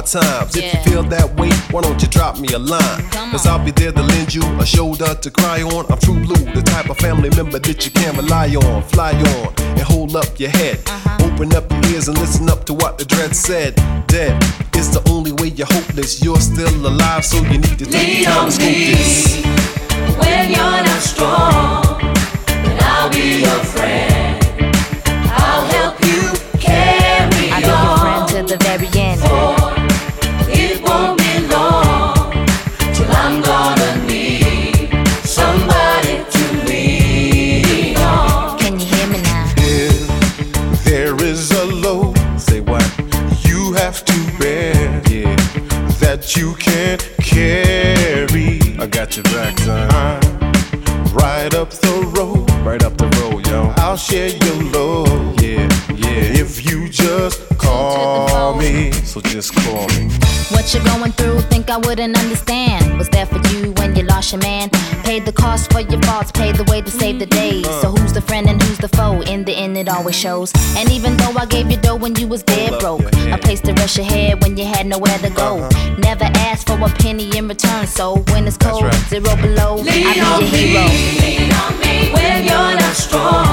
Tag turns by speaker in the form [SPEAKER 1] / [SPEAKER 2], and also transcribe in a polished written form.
[SPEAKER 1] times. If you feel that way, why don't you drop me a line? Cause I'll be there to lend you a shoulder to cry on. I'm true blue, the type of family member that you can rely on. Fly on and hold up your head. Open up your ears and listen up to what the dread said. Dead is the only way you're hopeless. You're still alive, so you need to take time to scope this.
[SPEAKER 2] When you're not strong, then I'll be your friend. I'll help you carry on.
[SPEAKER 3] I'll be your friend to the very end.
[SPEAKER 2] For it won't be long till I'm gonna need somebody to lean on.
[SPEAKER 3] Can you hear me now?
[SPEAKER 1] If there is a load, say what? You have to bear, yeah, that you can't carry. I got your back, son. Right up the road, yo. I'll share your load, yeah. If you just call me, so just call me.
[SPEAKER 3] What you're going through, think I wouldn't understand. Was there for you when you lost your man. Paid the cost for your faults, paid the way to save the days. So who's the friend and who's the foe? In the end it always shows. And even though I gave you dough when you was dead broke, a place to rest your head when you had nowhere to go. Never asked for a penny in return, so when it's cold, 0 below, I'll be your hero.
[SPEAKER 2] Lean on me when you're not strong.